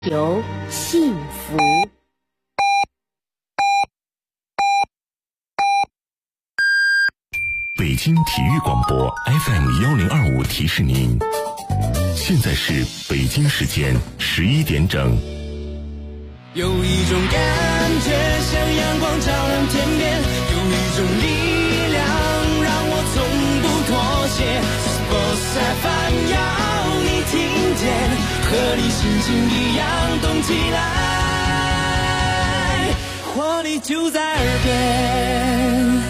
由幸福。 北京体育广播 FM1025 提示您，现在是北京时间11点整。 有一种感觉像阳光照亮天边，有一种力量让我从不妥协。Sports FM 要你听见，和你心情一样动起来，活力就在耳边。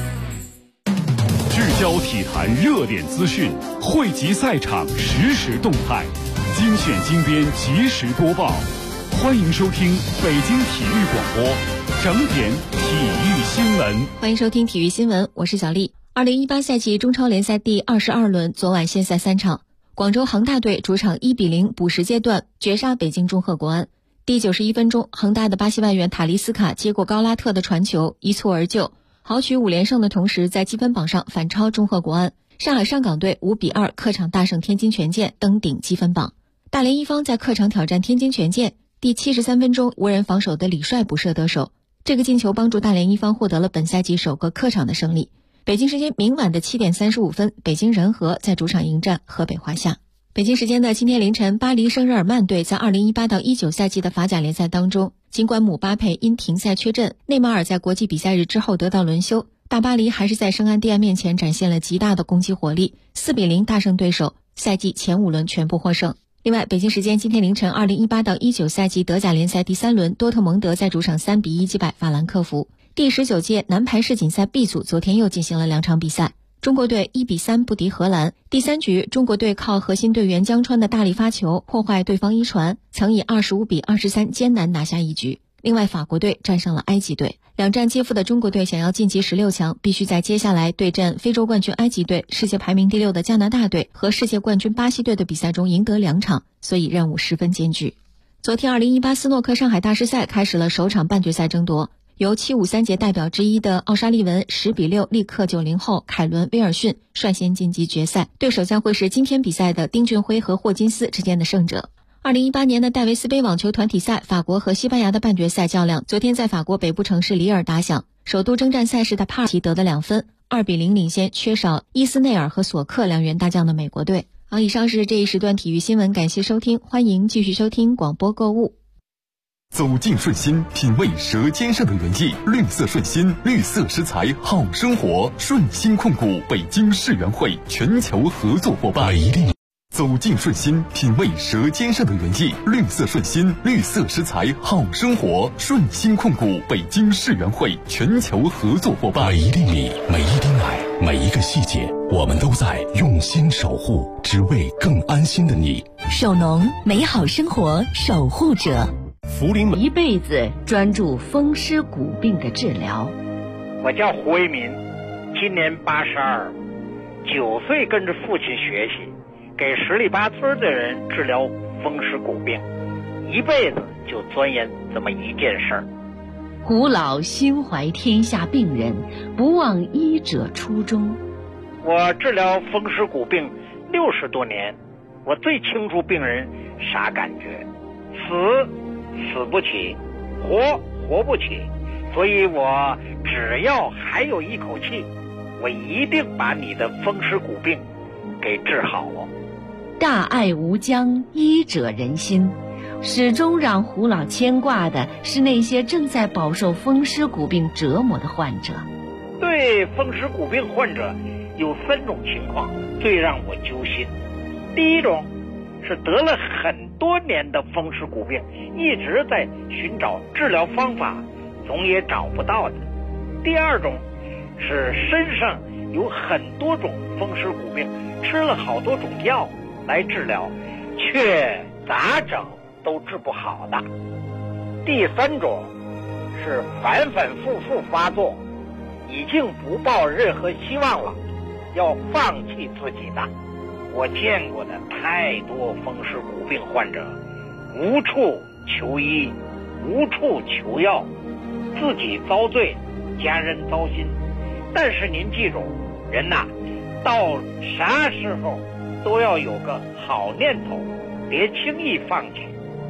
聚焦体坛热点资讯，汇集赛场实时动态，精选精编及时播报。欢迎收听北京体育广播整点体育新闻。 欢迎收听体育新闻，我是小丽。2018赛季中超联赛第22轮昨晚先赛3场，广州恒大队主场1-0补时阶段绝杀北京中赫国安。第91分钟，恒大的巴西外援塔利斯卡接过高拉特的传球，一蹴而就，豪取5连胜的同时，在积分榜上反超中赫国安。上海上港队5-2客场大胜天津权健，登顶积分榜。大连一方在客场挑战天津权健，第73分钟无人防守的李帅补射得手，这个进球帮助大连一方获得了本赛季首个客场的胜利。北京时间明晚的7点35分，北京人和在主场迎战河北华夏。北京时间的今天凌晨，巴黎圣日耳曼队在2018到19赛季的法甲联赛当中，尽管姆巴佩因停赛缺阵，内马尔在国际比赛日之后得到轮休，大巴黎还是在圣安蒂安面前展现了极大的攻击火力，4-0大胜对手，赛季前5轮全部获胜。另外，北京时间今天凌晨，2018到19赛季德甲联赛第3轮，多特蒙德在主场3-1击败法兰克福。第19届男排世锦赛 B 组昨天又进行了2场比赛，中国队1-3不敌荷兰。第3局，中国队靠核心队员江川的大力发球破坏对方一传，曾以25-23艰难拿下一局。另外，法国队战胜了埃及队。两战皆负的中国队想要晋级16强，必须在接下来对阵非洲冠军埃及队、世界排名第6的加拿大队和世界冠军巴西队的比赛中赢得2场，所以任务十分艰巨。昨天2018斯诺克上海大师赛开始了首场半决赛争夺，由753节代表之一的奥沙利文10-6力克90后凯伦威尔逊率先晋级决赛，对手将会是今天比赛的丁俊晖和霍金斯之间的胜者。2018年的戴维斯杯网球团体赛，法国和西班牙的半决赛较量昨天在法国北部城市里尔打响，首都征战赛事的帕尔奇得了2分，2-0领先缺少伊斯内尔和索克2员大将的美国队。好，以上是这一时段体育新闻，感谢收听，欢迎继续收听广播购物。 走进顺心，品味舌尖上的原意，绿色顺心，绿色食材好生活。顺心控股北京世园会全球合作伙伴。走进顺心，品味舌尖上的原意，绿色顺心，绿色食材好生活。顺心控股北京世园会全球合作伙伴。每一粒米，每一滴奶，每一个细节，我们都在用心守护，只为更安心的你。 首农，美好生活守护者。 福临门一辈子专注风湿骨病的治疗。 我叫胡为民，今年82，9岁跟着父亲学习，给十里八村的人治疗风湿骨病，一辈子就钻研这么一件事儿。 胡老心怀天下病人，不忘医者初衷。 我治疗风湿骨病60多年，我最清楚病人啥感觉，死不起，活不起，所以我只要还有一口气，我一定把你的风湿骨病给治好了。 大爱无疆，医者仁心。始终让胡老牵挂的是那些正在饱受风湿骨病折磨的患者。 对风湿骨病患者有3种情况最让我揪心。第一种是得了很多年的风湿骨病，一直在寻找治疗方法，总也找不到的。第二种是身上有很多种风湿骨病，吃了好多种药来治疗，却咋整都治不好的。第3种是反复发作，已经不抱任何希望了，要放弃自己的。我见过的太多风湿骨病患者，无处求医，无处求药，自己遭罪，家人糟心。但是您记住，人呐，到啥时候都要有个好念头，别轻易放弃。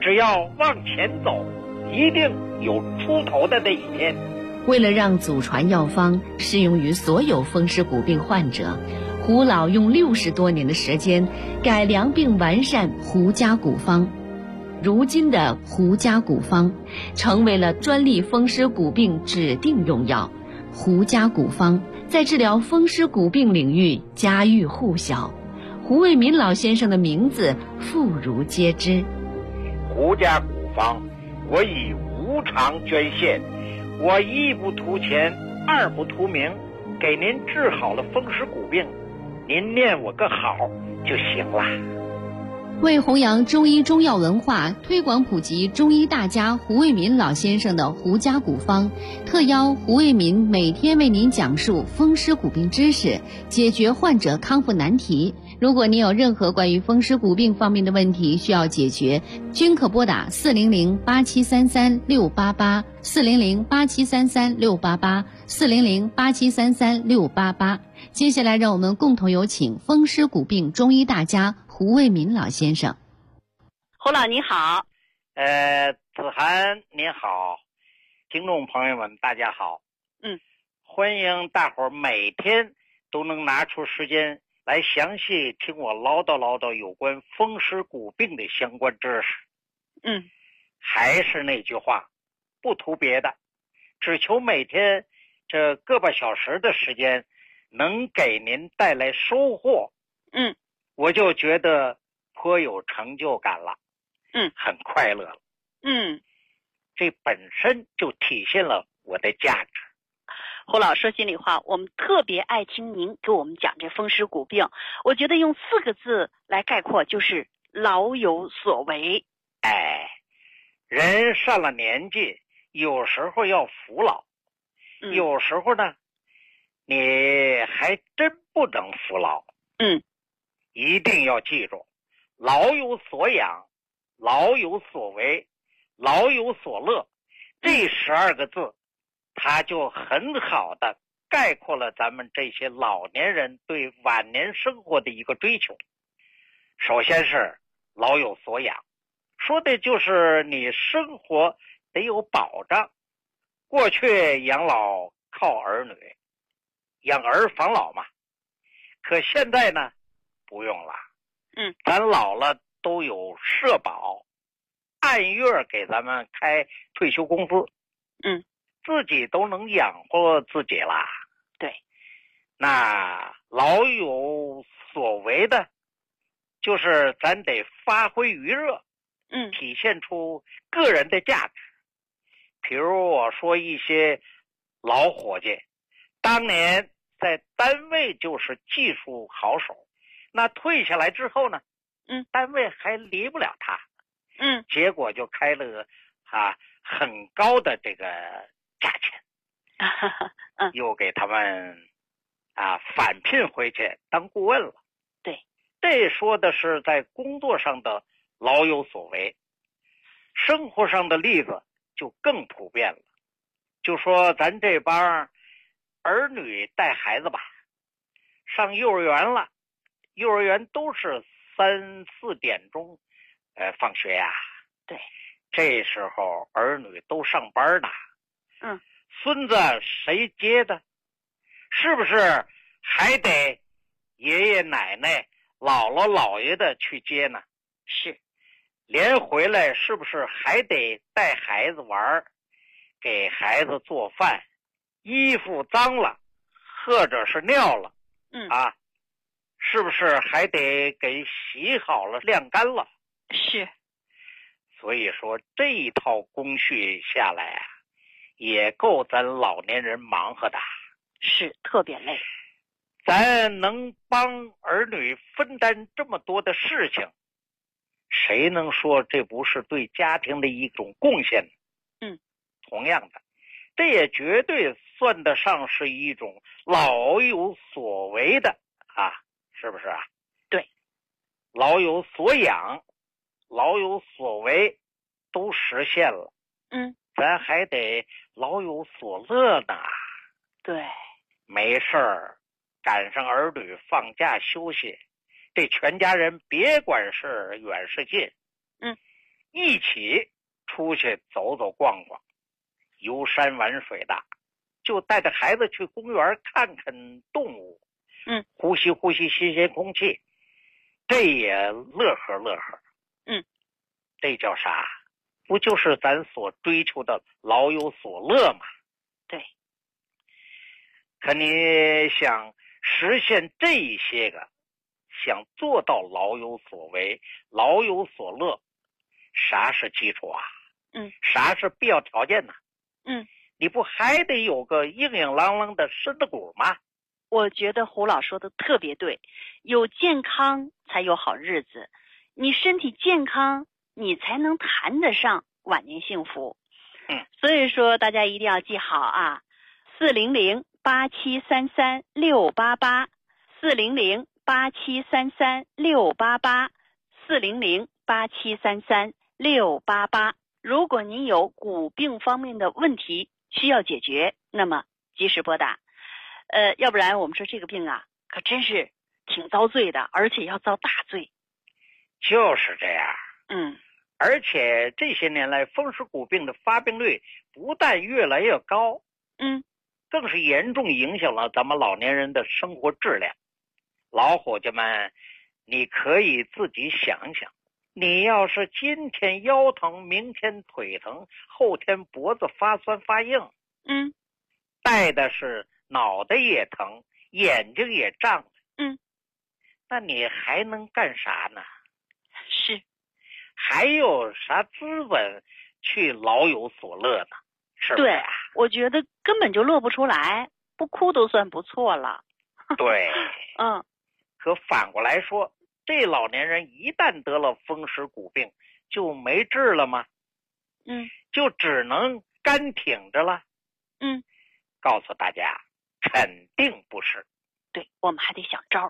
只要往前走，一定有出头的那一天。 为了让祖传药方适用于所有风湿骨病患者，胡老用60多年的时间改良并完善胡家骨方。如今的胡家骨方成为了专利风湿骨病指定用药。胡家骨方在治疗风湿骨病领域家喻户晓，胡卫民老先生的名字妇孺皆知。 胡家骨方，我以无偿捐献，我一不图钱，二不图名，给您治好了风湿骨病，您念我个好就行了。 为弘扬中医中药文化，推广普及中医大家胡卫民老先生的胡家骨方，特邀胡卫民每天为您讲述风湿骨病知识，解决患者康复难题。如果您有任何关于风湿骨病方面的问题需要解决，均可拨打400-8733-688 400-8733-688 400-8733-688。接下来让我们共同有请风湿骨病中医大家胡卫民老先生。 胡老你好。 子涵您好，听众朋友们大家好。欢迎大伙儿每天都能拿出时间来详细听我唠叨有关风湿骨病的相关知识。还是那句话，不图别的，只求每天这个把小时的时间能给您带来收获。我就觉得颇有成就感了。很快乐了。这本身就体现了我的价值。 胡老说心里话，我们特别爱听您给我们讲这风湿骨病，我觉得用4个字来概括就是老有所为。 人上了年纪，有时候要服老，有时候呢你还真不能服老。一定要记住，老有所养，老有所为，老有所乐，这12个字它就很好的概括了咱们这些老年人对晚年生活的一个追求。首先是老有所养，说的就是你生活得有保障。过去养老靠儿女，养儿防老嘛，可现在呢不用了。咱老了都有社保，按月给咱们开退休工资。自己都能养活自己啦。 对， 那老有所为的，就是咱得发挥余热，体现出个人的价值。比如我说一些老伙计，当年在单位就是技术好手，那退下来之后呢，单位还离不了他，结果就开了很高的这个价钱，又给他们返聘回去当顾问了。 对， 这说的是在工作上的老有所为。生活上的例子就更普遍了，就说咱这帮儿女带孩子吧，上幼儿园了，幼儿园都是3、4点钟放学呀。 对， 这时候儿女都上班呢。孙子谁接的？是不是还得爷爷奶奶、姥姥姥爷的去接呢？ 是。 连回来是不是还得带孩子玩，给孩子做饭，衣服脏了或者是尿了，是不是还得给洗好了晾干了？ 是。 所以说这一套工序下来也够咱老年人忙活的。 是，特别累。 咱能帮儿女分担这么多的事情，谁能说这不是对家庭的一种贡献？同样的，这也绝对算得上是一种老有所为的是不是啊？ 对， 老有所养，老有所为都实现了，咱还得老有所乐呢。 对， 没事儿赶上儿女放假休息，这全家人别管是远是近， 一起出去走走逛逛，游山玩水的，就带着孩子去公园看看动物，呼吸呼吸新鲜空气，这也乐呵乐呵。这叫啥？不就是咱所追求的老有所乐吗？ 对。 可你想实现这一些个，想做到老有所为、老有所乐，啥是基础啊？啥是必要条件呢？你不还得有个硬硬朗朗的身子骨吗？ 我觉得胡老说的特别对，有健康才有好日子，你身体健康，你才能谈得上晚年幸福。所以说大家一定要记好啊，400-8733-688 400-8733-688 400-8733-688。如果您有骨病方面的问题需要解决，那么及时拨打。要不然我们说这个病啊，可真是挺遭罪的，而且要遭大罪。 就是这样。而且这些年来，风湿骨病的发病率不但越来越高，更是严重影响了咱们老年人的生活质量。老伙计们，你可以自己想想，你要是今天腰疼，明天腿疼，后天脖子发酸发硬，带的是脑袋也疼，眼睛也胀，那你还能干啥呢？ 是。 还有啥资本去老有所乐呢？是不是？ 对，我觉得根本就乐不出来，不哭都算不错了。 对。可反过来说，这老年人一旦得了风湿骨病，就没治了吗？就只能干挺着了？告诉大家，肯定不是。 对，我们还得想招。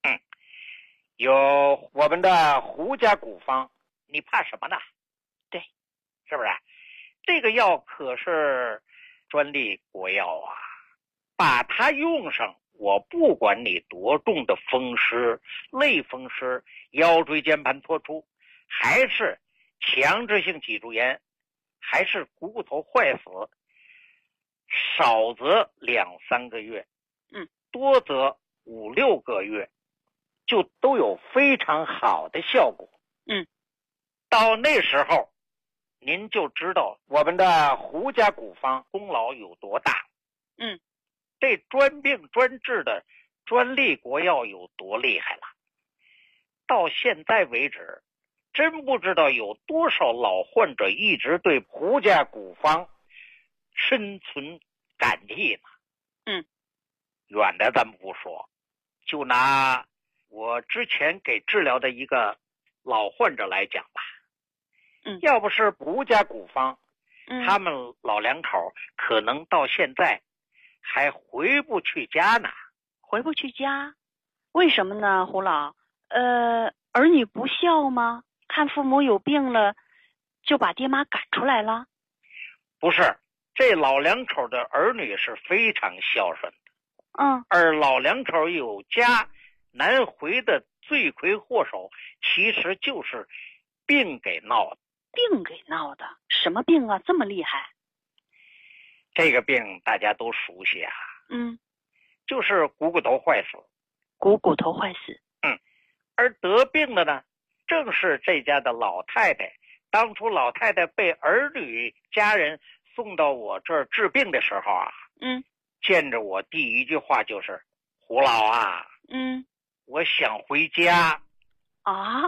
有我们的胡家古方，你怕什么呢？ 对， 是不是？这个药可是专利国药啊，把它用上，我不管你多重的风湿、类风湿、腰椎间盘突出，还是强直性脊柱炎，还是骨头坏死，少则2-3个月，多则5-6个月，就都有非常好的效果。到那时候您就知道我们的胡家古方功劳有多大。这专病专治的专利国药有多厉害了。到现在为止，真不知道有多少老患者一直对胡家古方深存感激呢。远的咱们不说，就拿我之前给治疗的一个老患者来讲吧。要不是胡家古方，他们老两口可能到现在还回不去家呢。 回不去家？为什么呢，胡老？儿女不孝吗？看父母有病了，就把爹妈赶出来了？ 不是，这老两口的儿女是非常孝顺的。而老两口有家难回的罪魁祸首，其实就是病给闹的。 病给闹的？什么病啊？这么厉害？ 这个病大家都熟悉啊。就是股头坏死。 股头坏死。 而得病的呢，正是这家的老太太。当初老太太被儿女家人送到我这儿治病的时候啊，见着我第一句话就是：“胡老啊，我想回家。” 啊？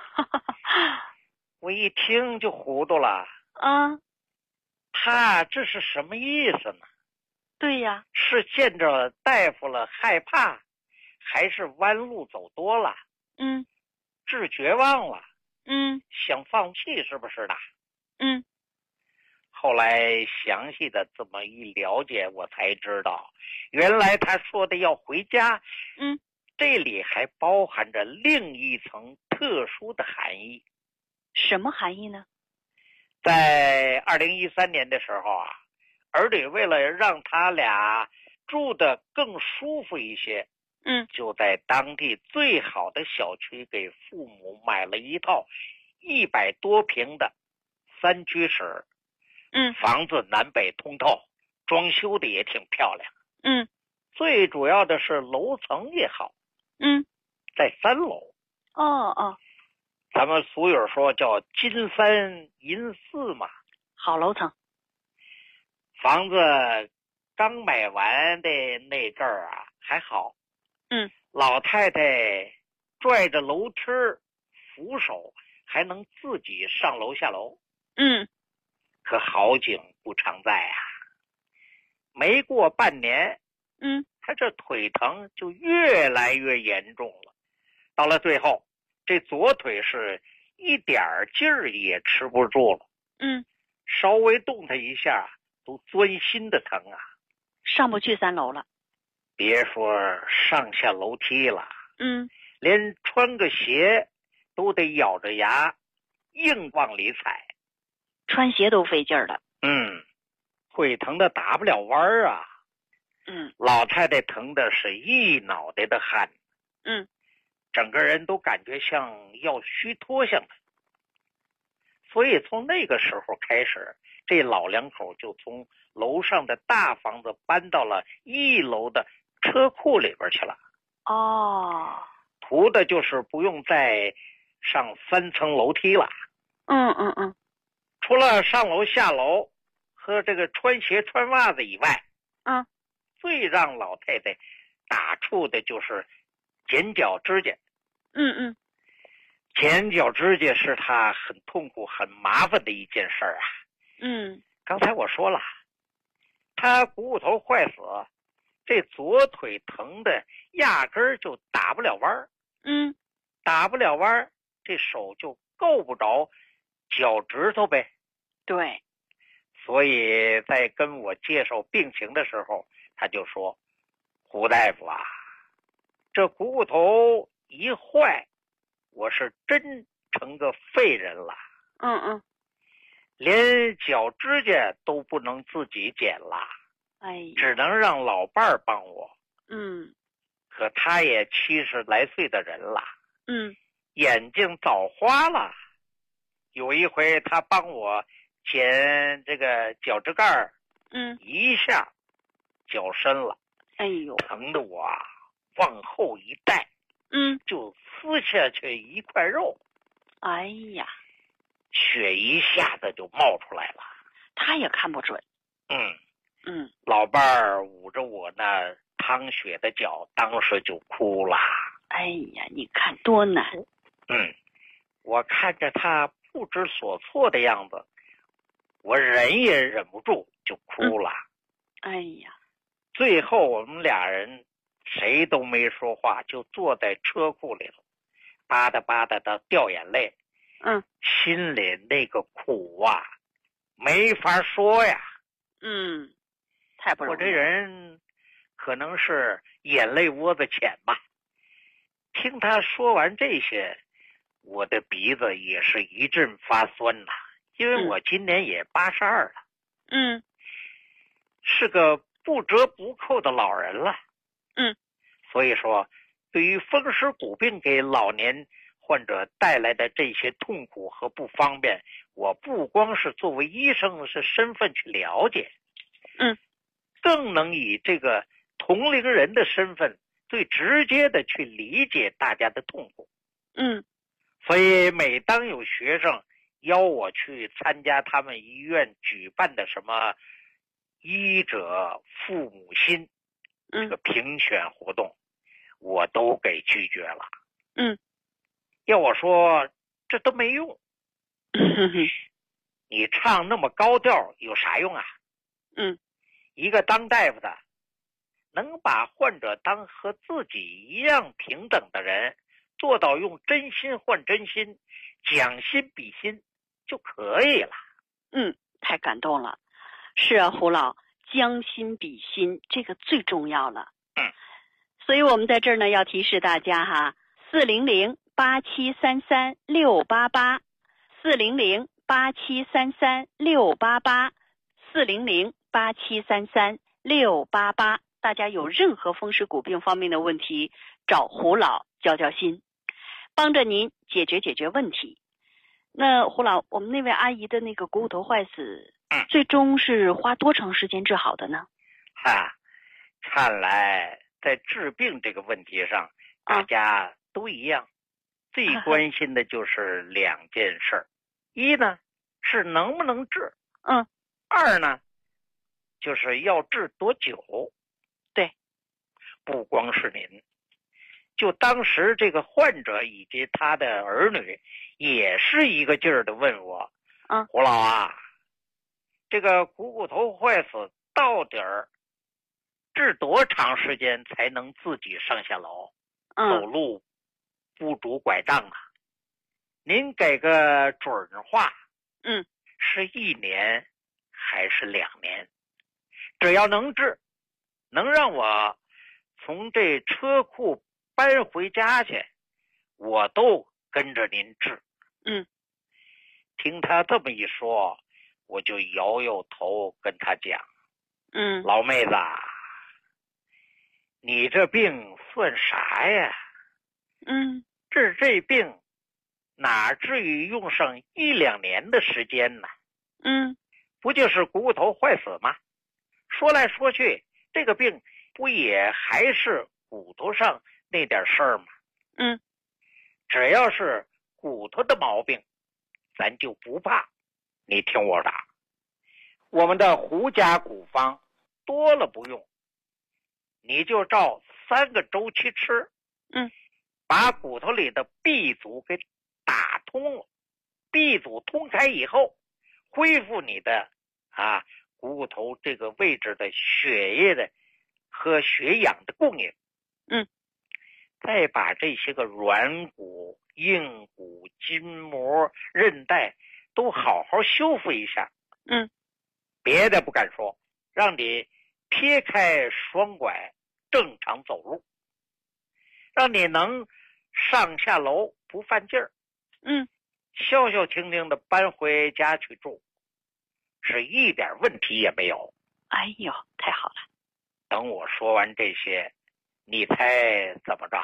我一听就糊涂了。他这是什么意思呢？ 对呀。 是见着大夫了害怕，还是弯路走多了？治绝望了？想放弃是不是的？后来详细的这么一了解，我才知道，原来他说的要回家，这里还包含着另一层特殊的含义。 什么含义呢？ 在2013年的时候啊，儿女为了让他俩住得更舒服一些，就在当地最好的小区给父母买了一套100多平的 3居室，房子南北通透，装修的也挺漂亮，最主要的是楼层也好，在3楼。咱们俗语说叫金3银4嘛， 好楼层。 房子刚买完的那阵儿啊还好，老太太拽着楼梯扶手还能自己上楼下楼，可好景不常在啊，没过半年，她这腿疼就越来越严重了，到了最后这左腿是一点劲儿也持不住了，稍微动它一下都钻心的疼啊， 上不去3楼了。 别说上下楼梯了，连穿个鞋都得咬着牙硬往里踩， 穿鞋都费劲儿了。 腿疼的打不了弯儿啊。老太太疼的是一脑袋的汗，整个人都感觉像要虚脱像的。所以从那个时候开始，这老两口就从楼上的大房子搬到了1楼的车库里边去了。图的就是不用再上3层楼梯了。除了上楼下楼和这个穿鞋穿袜子以外，最让老太太打怵的就是剪脚指甲。剪脚指甲是她很痛苦很麻烦的一件事儿啊。刚才我说了，她股骨头坏死，这左腿疼的压根儿就打不了弯儿，打不了弯儿，这手就够不着脚趾头呗。 对， 所以在跟我介绍病情的时候，他就说：“胡大夫啊，这股骨头一坏，我是真成个废人了。连脚指甲都不能自己剪了，只能让老伴儿帮我。可他也70来岁的人了，眼睛早花了。有一回他帮我剪这个脚趾盖，一下脚伸了，疼得我往后一带，就撕下去一块肉，血一下子就冒出来了。 他也看不准。 老伴儿捂着我那淌血的脚，当时就哭了。 你看多难。 我看着他不知所措的样子，我忍也忍不住就哭了。最后我们俩人谁都没说话，就坐在车库里了，吧嗒吧嗒的掉眼泪。心里那个苦啊，没法说呀。 太不容易。 我这人可能是眼泪窝子浅吧。听他说完这些，我的鼻子也是一阵发酸呐，因为我今年也82了。是个不折不扣的老人了。所以说，对于风湿骨病给老年患者带来的这些痛苦和不方便，我不光是作为医生是身份去了解，更能以这个同龄人的身份最直接的去理解大家的痛苦。所以每当有学生邀我去参加他们医院举办的什么医者父母心这个评选活动，我都给拒绝了。要我说这都没用。你唱那么高调有啥用啊？一个当大夫的能把患者当和自己一样平等的人，做到用真心换真心，将心比心就可以了。 太感动了。是啊，胡老，将心比心这个最重要了。所以我们在这儿呢要提示大家哈，400-8733-688 400-8733-688 400-8733-688，大家有任何风湿骨病方面的问题，找胡老交交心，帮着您解决问题。 那胡老，我们那位阿姨的那个股骨头坏死，最终是花多长时间治好的呢？ 看来在治病这个问题上，大家都一样，最关心的就是两件事一呢是能不能治，二呢就是要治多久。 对， 不光是您，就当时这个患者以及他的儿女也是一个劲儿的问我，胡老啊，这个股骨头坏死到底治多长时间才能自己上下楼，走路不拄拐杖啊？您给个准话，是1年还是2年？只要能治，能让我从这车库搬回家去，我都跟着您治。听他这么一说，我就摇摇头跟他讲，老妹子，你这病算啥呀？治这病哪至于用上1-2年的时间呢？不就是股骨头坏死吗？说来说去，这个病不也还是骨头上那点事儿吗？只要是骨头的毛病，咱就不怕。你听我的，我们的胡家古方多了不用，你就照3个周期吃，把骨头里的 B 组给打通了， B 组通开以后，恢复你的股骨头这个位置的血液的和血氧的供应，再把这些个软骨、硬骨、筋膜、韧带都好好修复一下，别的不敢说，让你撇开双拐正常走路，让你能上下楼不犯劲儿，消消停停的搬回家去住，是一点问题也没有。 哎呦，太好了！ 等我说完这些，你猜怎么着？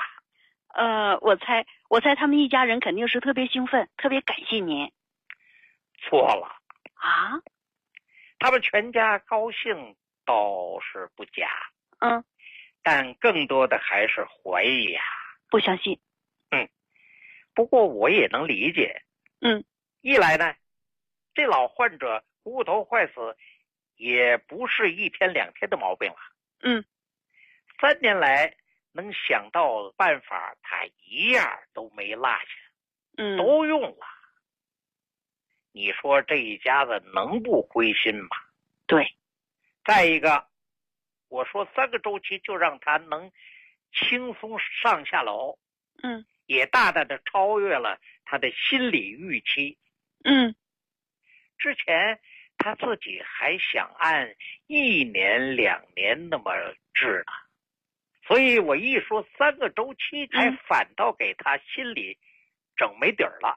我猜他们一家人肯定是特别兴奋，特别感谢您。 错了啊！ 他们全家高兴倒是不假，但更多的还是怀疑啊， 不相信。 不过我也能理解。一来呢，这老患者股骨头坏死也不是1天2天的毛病了。3年来能想到办法，他一样都没落下，都用了。你说这一家子能不灰心吗？ 对。 再一个，我说3个周期就让他能轻松上下楼，也大大的超越了他的心理预期。之前他自己还想按1年2年那么治呢，所以我一说3个周期，才反倒给他心里整没底儿了。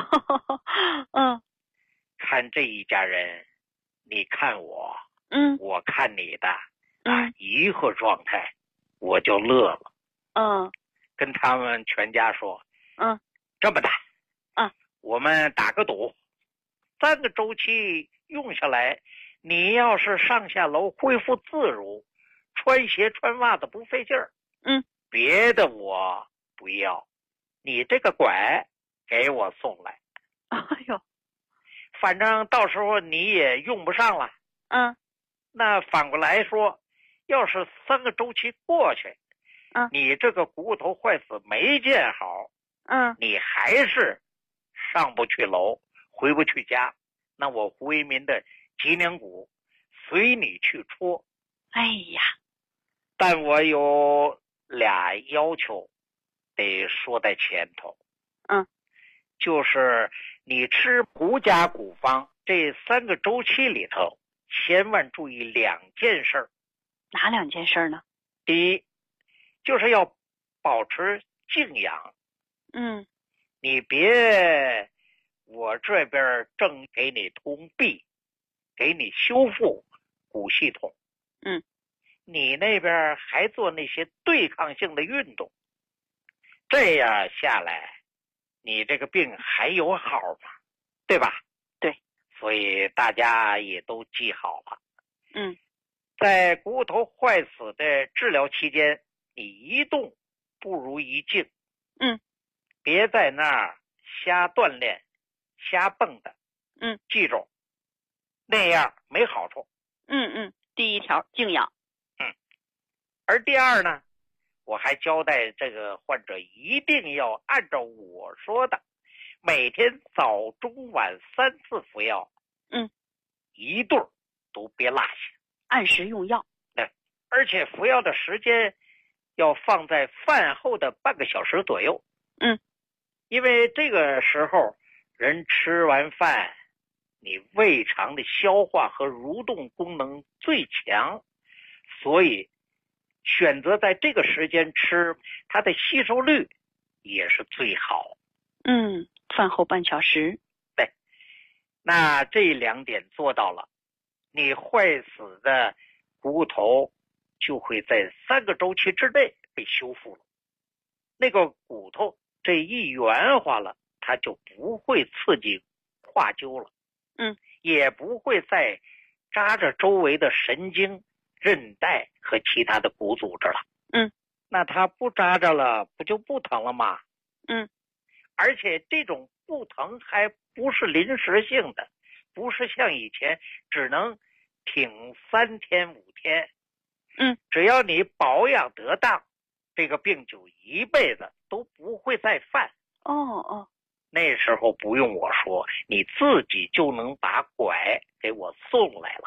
看这一家人，你看我，我看你的，一个状态，我就乐了。跟他们全家说，这么的，我们打个赌，3个周期用下来，你要是上下楼恢复自如，穿鞋穿袜子不费劲儿，别的我不要，你这个拐给我送来。 哎呦， 反正到时候你也用不上了。那反过来说，要是3个周期过去，你这个股骨头坏死没见好，你还是上不去楼，回不去家，那我胡为民的脊梁骨随你去戳。 哎呀， 但我有俩要求得说在前头。就是你吃胡家古方这3个周期里头，千万注意2件事。 哪2件事呢？ 第一，就是要保持静养。你别我这边正给你通臂，给你修复骨系统，你那边还做那些对抗性的运动，这样下来，你这个病还有好吗？ 对吧？ 对。 所以大家也都记好了。在股骨头坏死的治疗期间，你一动不如一静。别在那儿瞎锻炼、瞎蹦的。记住，那样没好处。 第一条静养。 而第二呢，我还交代这个患者一定要按照我说的，每天早中晚3次服药。一对都别落下， 按时用药。 对，而且服药的时间要放在饭后的半个小时左右。因为这个时候人吃完饭，你胃肠的消化和蠕动功能最强，所以选择在这个时间吃，它的吸收率也是最好。 饭后半小时。 对，那这2点做到了，你坏死的股骨头就会在3个周期之内被修复了。那个骨头这一圆化了，它就不会刺激化臼了。也不会再扎着周围的神经、韧带和其他的骨组织了。那它不扎着了，不就不疼了吗？而且这种不疼还不是临时性的，不是像以前只能挺3天5天。只要你保养得当，这个病就一辈子都不会再犯。那时候不用我说，你自己就能把拐给我送来了。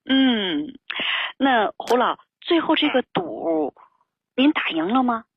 那胡老，最后这个赌，您打赢了吗？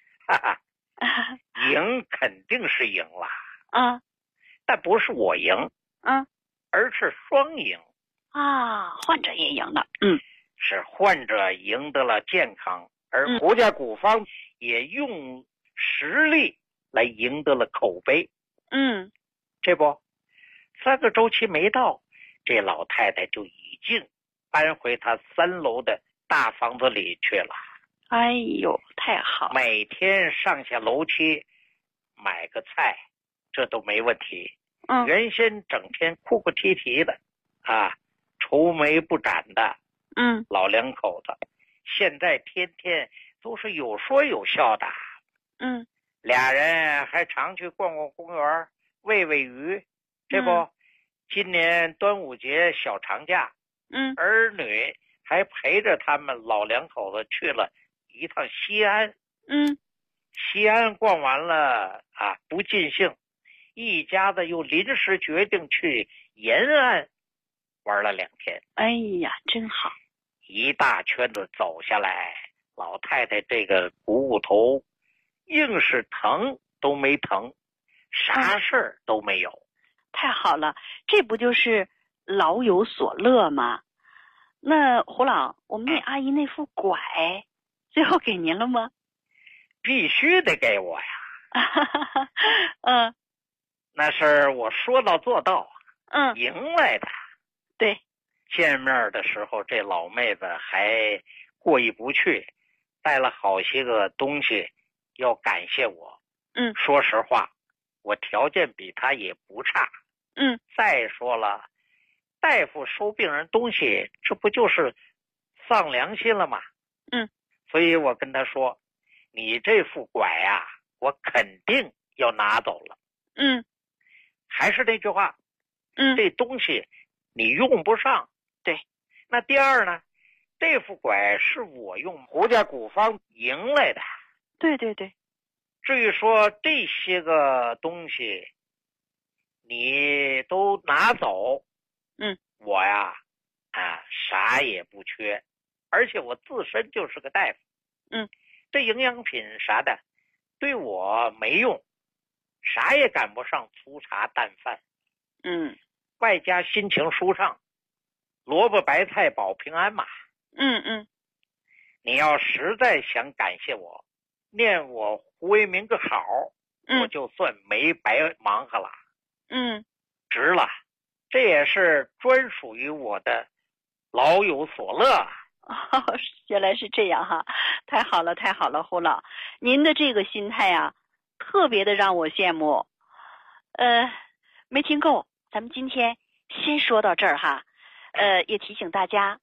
赢肯定是赢了。但不是我赢。而是双赢。 患者也赢了。 是患者赢得了健康，而国家股方也用实力来赢得了口碑。这不3个周期没到，这老太太就已经搬回她3楼的大房子里去了。 哎呦，太好！ 每天上下楼梯买个菜，这都没问题。原先整天哭哭啼啼的愁眉不展的老两口子，现在天天都是有说有笑的。俩人还常去逛逛公园，喂喂鱼。这不今年端午节小长假，儿女还陪着他们老两口子去了一趟西安。西安逛完了不尽兴，一家子又临时决定去延安玩了2天。 哎呀，真好！ 一大圈子走下来，老太太这个股骨头硬是疼都没疼，啥事儿都没有。 太好了，这不就是老有所乐吗？那胡老，我们那阿姨那副拐最后给您了吗？ 必须得给我呀。那是我说到做到，赢来的。 对， 见面的时候这老妹子还过意不去，带了好些个东西要感谢我。说实话，我条件比她也不差。再说了，大夫收病人东西，这不就是丧良心了吗？所以我跟她说，你这副拐我肯定要拿走了。还是那句话，这东西你用不上。 对。 那第二呢，这副拐是我用国家股方赢来的。 对对对。 至于说这些个东西你都拿走，我啥也不缺，而且我自身就是个大夫。这营养品啥的对我没用，啥也赶不上粗茶淡饭。外加心情舒畅，萝卜白菜保平安嘛。你要实在想感谢我，念我胡为民个好，我就算没白忙活了。值了，这也是专属于我的老有所乐。 原来是这样哈，太好了太好了，胡老，您的这个心态特别的让我羡慕。没听够， 咱们今天先说到这儿哈。也提醒大家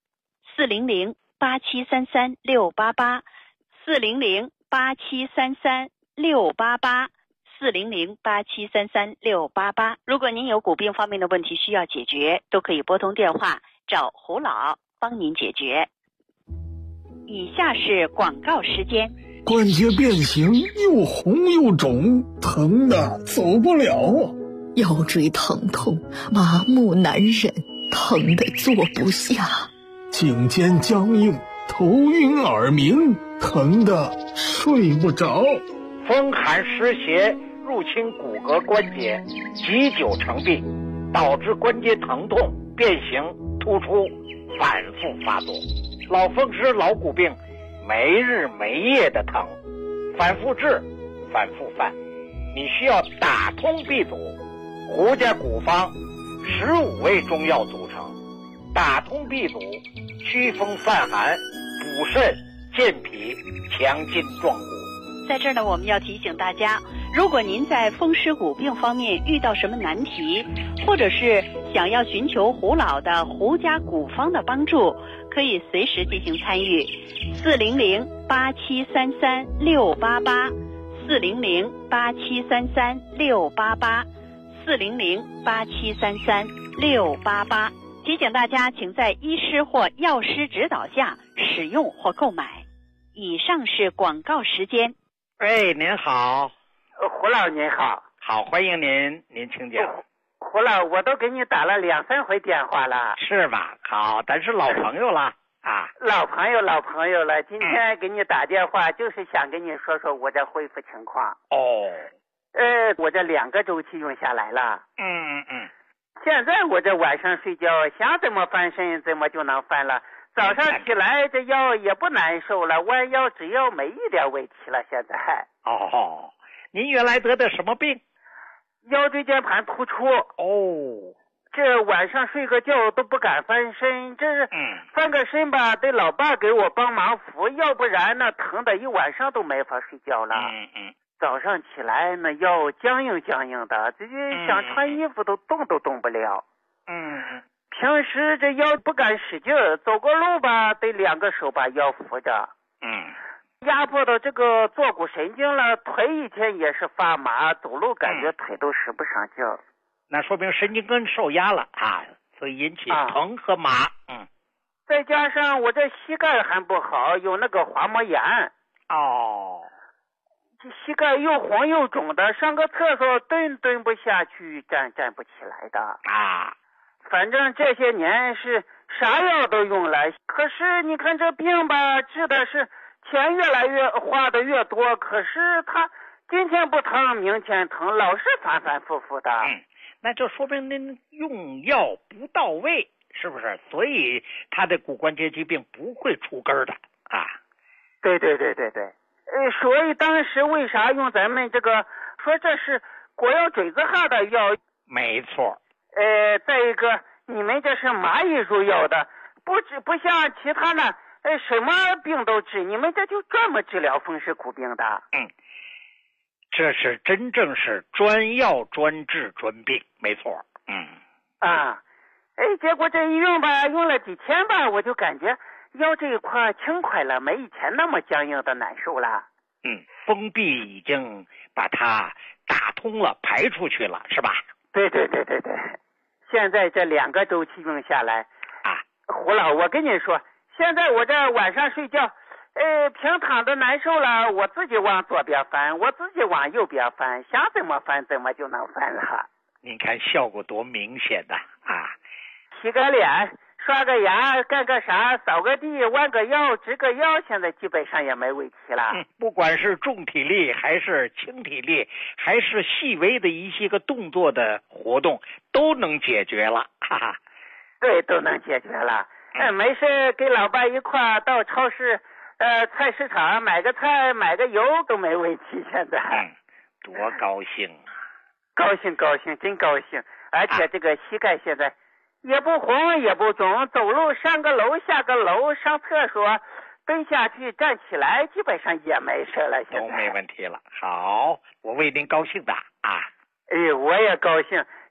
，400-8733-688，400-8733-688，400-8733-688。如果您有骨病方面的问题需要解决，都可以拨通电话找胡老帮您解决。以下是广告时间。 关节变形，又红又肿，疼的走不了。 腰椎疼痛，麻木难忍，疼得坐不下。 颈肩僵硬，头晕耳鸣，疼得睡不着。 风寒湿邪入侵骨骼关节，积久成病，导致关节疼痛、变形、突出，反复发作。老风湿、老骨病，没日没夜的疼，反复治，反复犯。你需要打通闭阻，胡家骨方15味中药组成，打通闭阻，祛风散寒，补肾健脾，强筋壮骨。 在这儿呢，我们要提醒大家，如果您在风湿骨病方面遇到什么难题，或者是想要寻求胡老的胡家骨方的帮助，可以随时进行参与。400-8733-688，400-8733-688，400-8733-688。提醒大家，请在医师或药师指导下使用或购买。以上是广告时间。 喂，您好。 胡老您好。 好，欢迎您，您请讲。 胡老，我都给你打了2-3回电话了。 是吧？好，咱是老朋友了啊。 老朋友了。今天给你打电话，就是想跟你说说我这恢复情况。 哦。 我这2个周期用下来了。现在我这晚上睡觉想怎么翻身怎么就能翻了，早上起来这腰也不难受了，弯腰只要没一点问题了。现在哦，您原来得的什么病？ 腰椎间盘突出。 哦， 这晚上睡个觉都不敢翻身，这翻个身吧得老爸给我帮忙扶，要不然呢疼的一晚上都没法睡觉了。早上起来那腰僵硬的，自己想穿衣服都动不了。平时这腰不敢使劲，走个路吧得2个手把腰扶着。压迫到这个坐骨神经了，腿以前也是发麻，走路感觉腿都使不上劲儿。 那说明神经根受压了啊，所以引起疼和麻。 再加上我这膝盖还不好，有那个滑膜炎。这膝盖又红又肿的，上个厕所蹲不下去，站不起来的。反正这些年是啥药都用了，可是你看这病吧，治的是钱越来越花的越多，可是他今天不疼明天疼，老是反复的。 那就说明您用药不到位，是不是？所以他的骨关节疾病不会出根的啊。 对。所以当时为啥用咱们这个说这是国药嘴子下的药？ 没错。 再一个，你们这是蚂蚁入药的，不像其他的，什么病都治，你们这就专门治疗风湿骨病的。 这是真正是专药专治专病，没错。 结果这一用吧，用了几天吧，我就感觉腰这一块轻快了，没以前那么僵硬的难受了。 封闭已经把它打通了，排出去了，是吧？ 对。现在这2个周期用下来胡老，我跟你说，现在我这晚上睡觉平躺着难受了，我自己往左边翻，我自己往右边翻，想怎么翻怎么就能翻了。 你看效果多明显的洗个脸，刷个牙，干个啥，扫个地，弯个腰，直个腰，现在基本上也没问题了。 不管是重体力还是轻体力，还是细微的一些个动作的活动，都能解决了。 对，都能解决了。没事跟老爸一块到超市菜市场买个菜买个油都没问题。现在多高兴啊！ 高兴，真高兴。而且这个膝盖现在也不红也不肿，走路上个楼下个楼，上厕所蹲下去站起来，基本上也没事了。现在都没问题了。好，我为您高兴的。 我也高兴。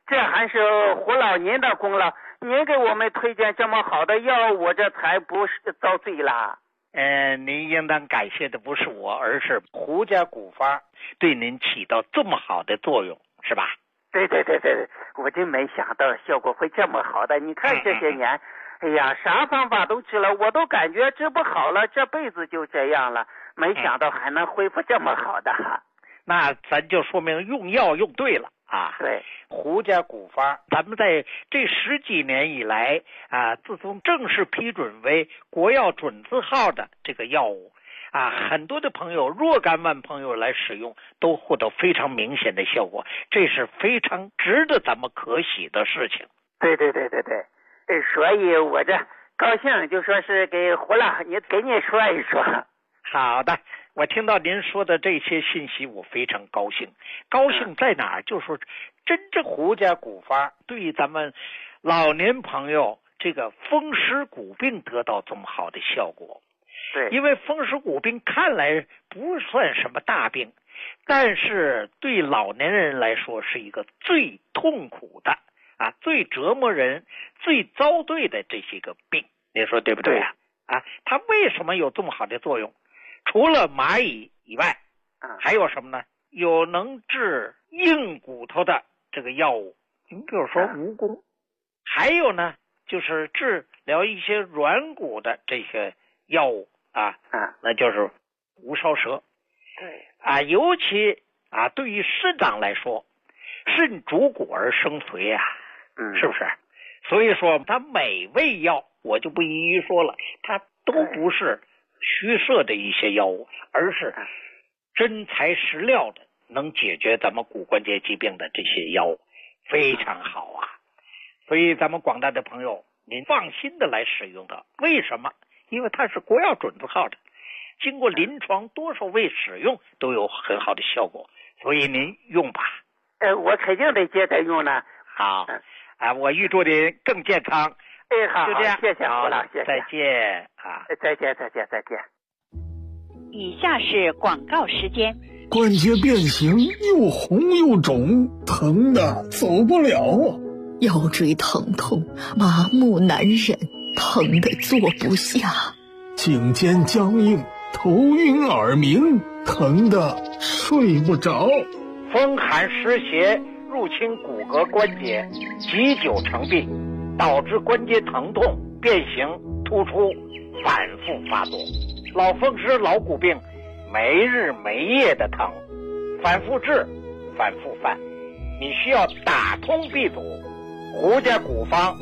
这还是胡老您的功劳，您给我们推荐这么好的药，我这才不是遭罪了。 您应当感谢的不是我，而是胡家古方对您起到这么好的作用，是吧？ 对，我真没想到效果会这么好的。你看这些年，哎呀，啥方法都治了，我都感觉治不好了，这辈子就这样了，没想到还能恢复这么好的。 那咱就说明用药用对了啊。 对， 胡家古方，咱们在这10几年以来啊，自从正式批准为国药准字号的这个药物啊，很多的朋友，若干万朋友来使用，都获得非常明显的效果，这是非常值得咱们可喜的事情。 对，所以我这高兴，就说是给胡老给你说一说。 好的，我听到您说的这些信息，我非常高兴。高兴在哪儿？就是说，真正胡家古方对于咱们老年朋友这个风湿骨病得到这么好的效果。 对， 因为风湿骨病看来不算什么大病，但是对老年人来说是一个最痛苦的啊，最折磨人、最遭罪的这些个病，你说对不对啊？啊，它为什么有这么好的作用？除了蚂蚁以外，还有什么呢？有能治硬骨头的这个药物，你比如说蜈蚣，还有呢就是治疗一些软骨的这些药物啊，那就是无烧蛇。 对啊，尤其啊，对于肾脏来说，肾主骨而生髓啊，是不是？所以说，它每味药我就不一一说了，它都不是虚设的一些药物，而是真材实料的，能解决咱们骨关节疾病的这些药物，非常好啊。所以咱们广大的朋友，您放心的来使用它。为什么？因为它是国药准字号的，经过临床多少位使用都有很好的效果，所以您用吧。 我肯定得接着用呢。 好，我预祝您更健康。 好， 就这样， 谢谢胡老，谢谢， 再见啊！ 再见。 以下是广告时间。 关节变形，又红又肿，疼的走不了啊！ 腰椎疼痛，麻木难忍，疼得坐不下； 颈肩僵硬，头晕耳鸣，疼得睡不着； 风寒湿邪入侵骨骼关节，积久成病，导致关节疼痛、变形、突出，反复发作。老风湿、老骨病，没日没夜的疼，反复治，反复犯。你需要打通闭阻，胡家古方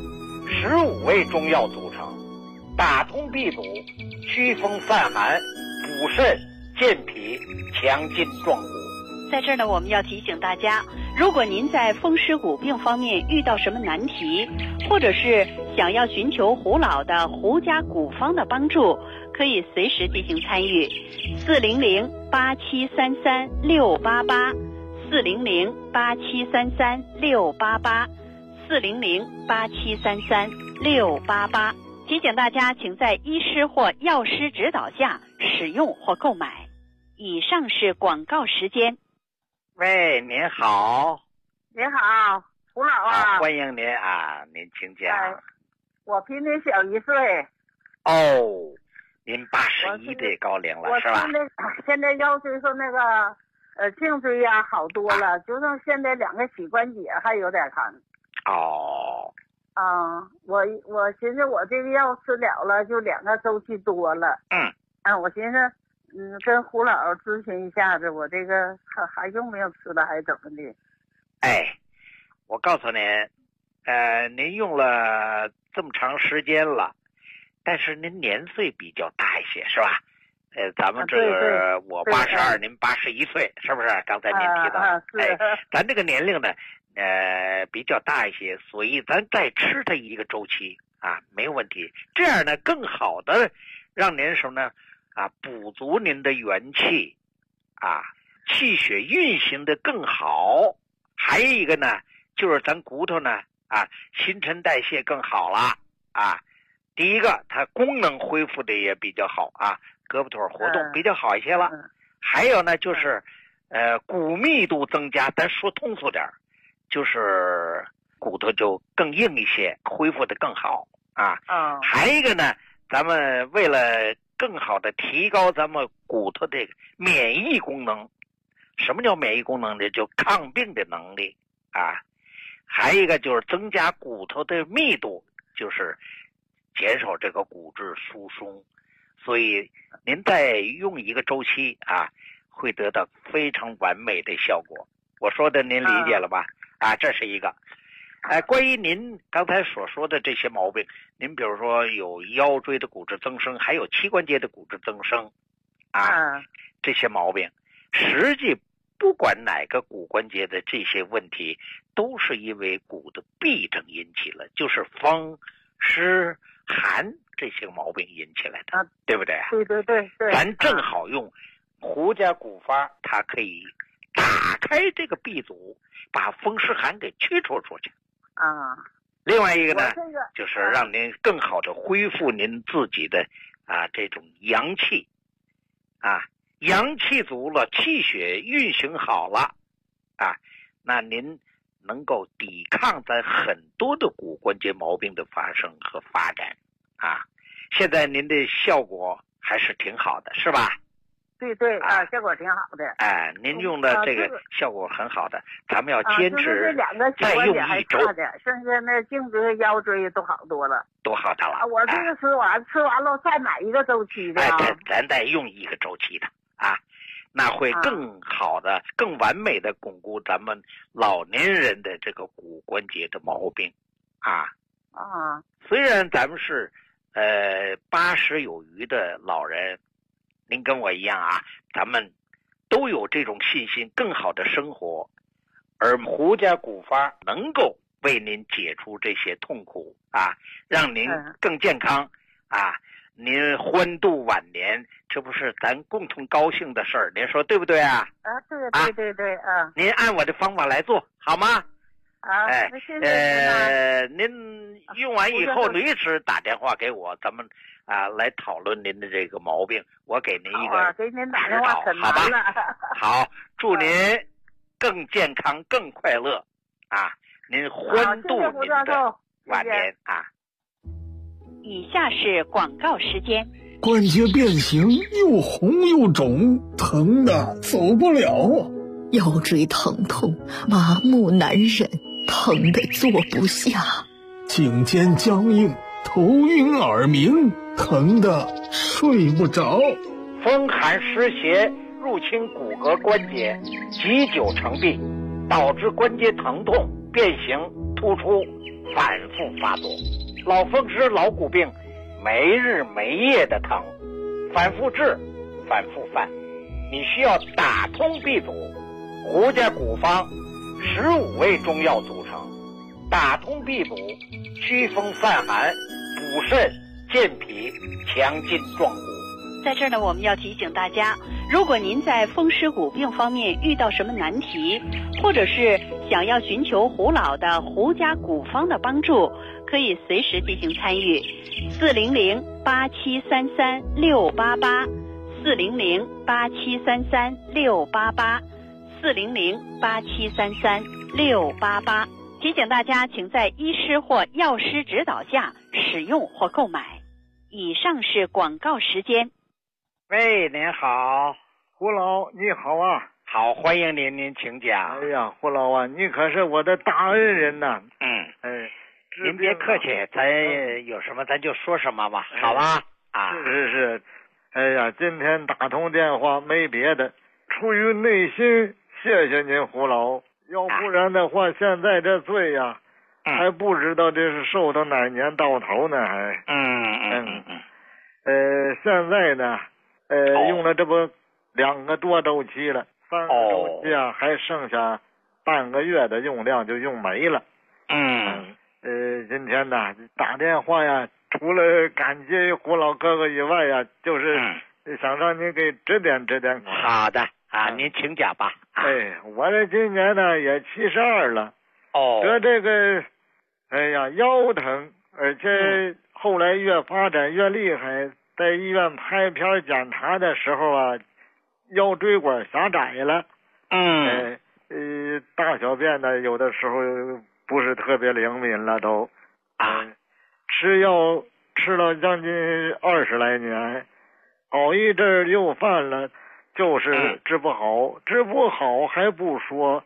15味中药组成，打通闭阻，祛风散寒，补肾健脾，强筋壮骨。 在这儿呢，我们要提醒大家，如果您在风湿骨病方面遇到什么难题，或者是想要寻求胡老的胡家古方的帮助，可以随时进行参与。400-8733-688，400-8733-688，400-8733-688。提醒大家，请在医师或药师指导下使用或购买。以上是广告时间。 喂，您好。 您好，胡老啊。 欢迎您啊，您请讲。 我比您小1岁。 哦，您81的高龄了是吧？ 现在腰椎说那个颈椎呀好多了，就剩现在2个膝关节还有点疼。 哦。 我寻思我这个药吃了就2个周期多了。我寻思跟胡老咨询一下子，我这个还用不用吃了，还是怎么的？ 我告诉您，您用了这么长时间了，但是您年岁比较大一些，是吧？咱们这个我82，您81岁，是不是？刚才您提到，咱这个年龄呢，比较大一些，所以咱再吃它1个周期啊，没有问题。这样呢，更好的让您什么呢？补足您的元气，气血运行的更好。还有一个呢，就是咱骨头呢，新陈代谢更好了第一个，它功能恢复的也比较好胳膊腿活动比较好一些了。还有呢，就是骨密度增加，咱说通俗点， 就是骨头就更硬一些，恢复的更好啊。还有一个呢，咱们为了更好的提高咱们骨头的免疫功能，什么叫免疫功能呢？就抗病的能力啊。还有一个就是增加骨头的密度，就是减少这个骨质疏松。所以您再用一个周期啊，会得到非常完美的效果。我说的您理解了吧？这是一个。关于您刚才所说的这些毛病，您比如说有腰椎的骨质增生，还有膝关节的骨质增生这些毛病，实际不管哪个骨关节的这些问题，都是因为骨的痹症引起了，就是风湿寒这些毛病引起来的，对不对啊？ 对。 咱正好用胡家骨方，它可以打开这个痹阻，把风湿寒给驱除出去。另外一个呢，就是让您更好的恢复您自己的这种阳气阳气足了，气血运行好了那您能够抵抗咱很多的骨关节毛病的发生和发展现在您的效果还是挺好的，是吧？ 对效果挺好的。 您用的这个效果很好的，咱们要坚持再用一周。 剩下那颈椎、腰椎都好多了。 都好的了。 我这个吃完了再买一个周期的咱再用一个周期的那会更好的、更完美的巩固咱们老年人的这个骨关节的毛病虽然咱们是80有余的老人，您跟我一样咱们都有这种信心，更好的生活，而胡家骨方能够为您解除这些痛苦让您更健康您欢度晚年，这不是咱共同高兴的事儿，您说对不对对您按我的方法来做好吗？ 谢谢您用完以后随时打电话给我，咱们来讨论您的这个毛病，我给您一个给您打电话好吧？好，祝您更健康、更快乐您欢度您的晚年以下是广告时间。 关节变形，又红又肿，疼的走不了腰椎疼痛，麻木难忍，疼得坐不下。 颈肩僵硬，头晕耳鸣，疼得睡不着。 风寒湿邪入侵骨骼关节，积久成病，导致关节疼痛、变形、突出，反复发作。老风湿、老骨病，没日没夜的疼，反复治，反复犯。你需要打通痹阻，胡家骨方15味中药组成，打通痹阻，祛风散寒，补肾健脾，强筋壮骨。 在这儿呢，我们要提醒大家，如果您在风湿骨病方面遇到什么难题，或者是想要寻求胡老的胡家骨方的帮助，可以随时进行参与。400-8733-688，400-8733-688，400-8733-688。提醒大家，请在医师或药师指导下使用或购买。以上是广告时间。 喂，您好。 胡老，你好好，欢迎您，您请讲。 哎呀，胡老你可是我的大恩人呐。 您别客气，咱有什么咱就说什么吧，好吧？ 是。哎呀，今天打通电话没别的，出于内心谢谢您，胡老。要不然的话，现在这罪呀，还不知道这是受到哪年到头呢，还。现在呢，用了这不2个多周期了，3个周期还剩下半个月的用量就用没了。今天呢打电话呀，除了感谢胡老哥哥以外呀，就是想让您给指点指点。 好的您请讲吧。 我这今年呢也72了。得这个腰疼，而且后来越发展越厉害，在医院拍片检查的时候腰椎管狭窄了。 大小便呢，有的时候不是特别灵敏了都。吃药吃了将近20来年，好一阵又犯了，就是治不好，治不好还不说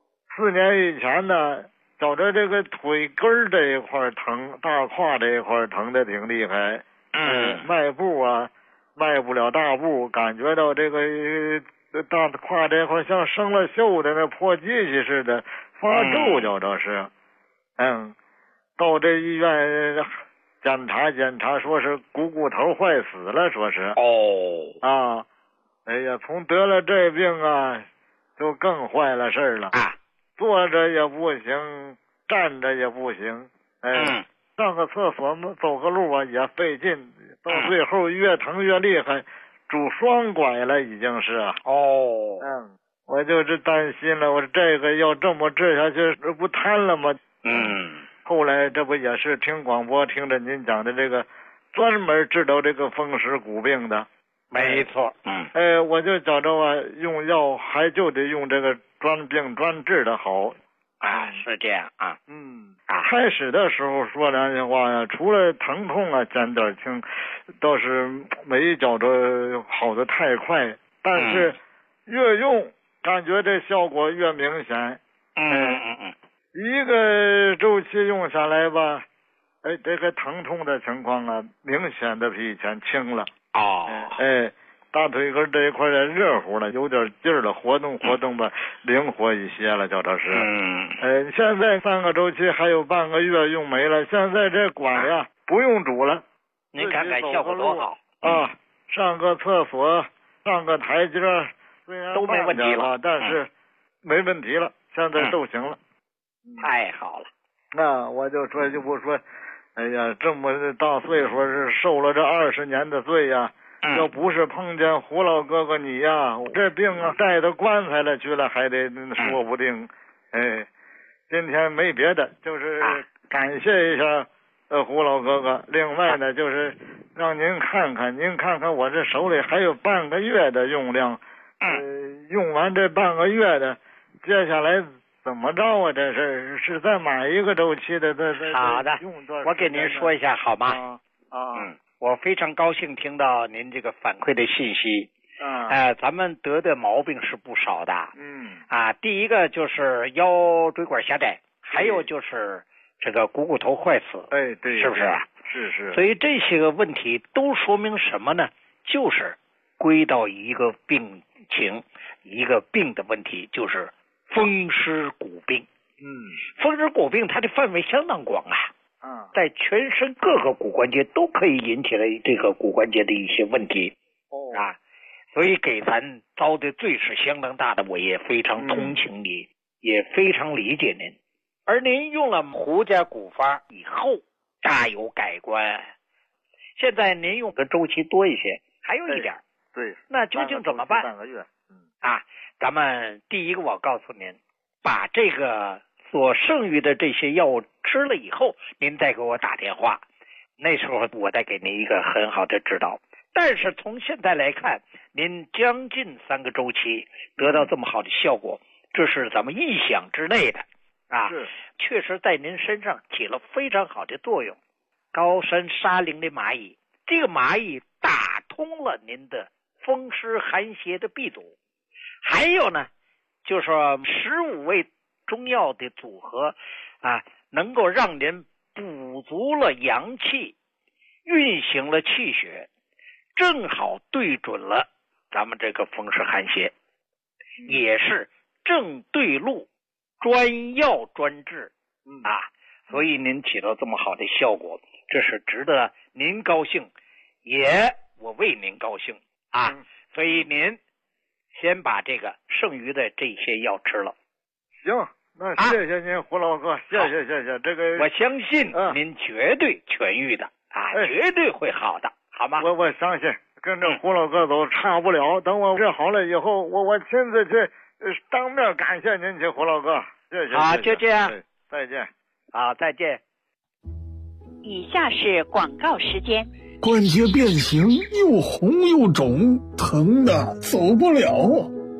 ，4年以前呢，觉着这个腿根这一块疼，大胯这一块疼的挺厉害，迈步啊迈不了大步，感觉到这个大胯这块像生了锈的那破机器似的发皱，觉着是，到这医院检查，说是股头坏死了，说是。哎呀，从得了这病啊，就更坏了事儿了。坐着也不行，站着也不行，上个厕所走个路啊也费劲，到最后越疼越厉害，拄双拐了已经是。我就是担心了，我说这个要这么治下去，这不瘫了吗？后来这不也是听广播听着您讲的这个专门治疗这个风湿骨病的。 没错。 我就觉着啊，用药还就得用这个专病专治的好。 是这样啊。 开始的时候说良心话呀，除了疼痛啊减点轻，倒是没觉着好的太快，但是越用感觉这效果越明显。一个周期用下来吧，这个疼痛的情况啊，明显的比以前轻了。大腿根这一块的热乎了，有点劲儿了，活动吧，灵活一些了，叫这是。现在3个周期还有半个月用没了，现在这拐呀不用拄了。 您看看效果多好上个厕所，上个台阶，虽然都没问题了， 但是没问题了，现在都行了。 太好了。 那我就说就不说，哎呀，这么大岁数是受了这20年的罪呀。要不是碰见胡老哥哥你呀，这病啊带到棺材了去了，还得说不定。今天没别的，就是感谢一下胡老哥哥。另外呢，就是让您看看我这手里还有半个月的用量。用完这半个月的，接下来怎么着啊？这是再买一个周期的？ 好的，我给您说一下好吗？我非常高兴听到您这个反馈的信息。咱们得的毛病是不少的。第一个就是腰椎管狭窄，还有就是这个股头坏死。 对， 是不是啊？ 是。 所以这些个问题都说明什么呢？就是归到一个病情，一个病的问题，就是风湿骨病。风湿骨病它的范围相当广啊。在全身各个骨关节都可以引起了这个骨关节的一些问题。所以给咱遭的罪是相当大的，我也非常同情你，也非常理解您。而您用了胡家骨方以后大有改观，现在您用的周期多一些，还有一点。 对。 那究竟怎么办？ 半个月。 咱们第一个我告诉您，把这个所剩余的这些药物吃了以后，您再给我打电话，那时候我再给您一个很好的指导。但是从现在来看，您将近3个周期得到这么好的效果，这是咱们意想之内的确实在您身上起了非常好的作用。高山沙林的蚂蚁，这个蚂蚁打通了您的风湿寒邪的闭阻。还有呢，就是说15味中药的组合能够让您补足了阳气，运行了气血，正好对准了咱们这个风湿寒邪，也是正对路，专药专治所以您起到这么好的效果，这是值得您高兴，也我为您高兴所以您先把这个剩余的这些药吃了。 行，那谢谢您胡老哥，谢谢。这个我相信您绝对痊愈的绝对会好的，好吗？ 我相信跟着胡老哥走差不了，等我治好了以后，我亲自去当面感谢您去，胡老哥，谢谢。 好，就这样， 再见。 好，再见。 以下是广告时间。 关节变形又红又肿，疼的走不了。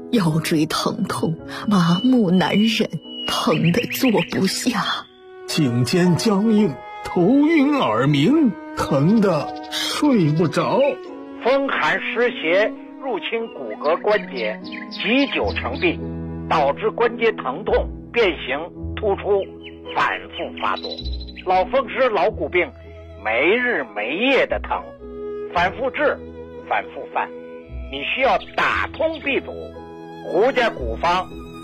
腰椎疼痛，麻木难忍，疼得坐不下； 颈肩僵硬，头晕耳鸣，疼得睡不着； 风寒湿邪入侵骨骼关节，积久成病，导致关节疼痛、变形、突出，反复发作。老风湿、老骨病，没日没夜的疼，反复治，反复犯。你需要打通闭阻，胡家古方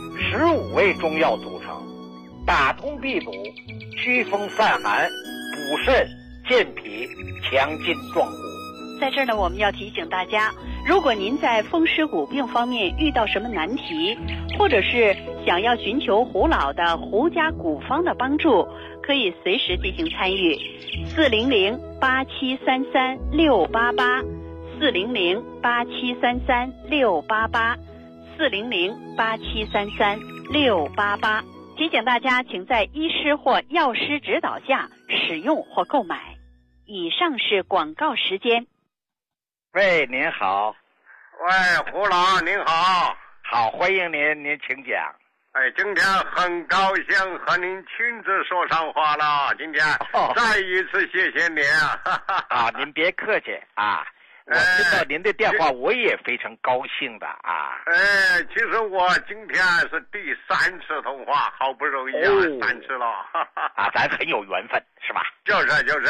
15味中药组成，打通闭阻，祛风散寒，补肾健脾，强筋壮骨。 在这儿呢，我们要提醒大家，如果您在风湿骨病方面遇到什么难题，或者是想要寻求胡老的胡家古方的帮助，可以随时进行参与。400-8733-688，400-8733-688，400-8733-688。提醒大家，请在医师或药师指导下使用或购买。以上是广告时间。 喂，您好。 喂，胡老，您好。 好，欢迎您，您请讲。 哎，今天很高兴和您亲自说上话了。今天再一次谢谢您啊！ 啊，您别客气啊。我听到您的电话，我也非常高兴的啊。 其实我今天是第3次通话，好不容易3次了。 啊，咱很有缘分，是吧？ 就是，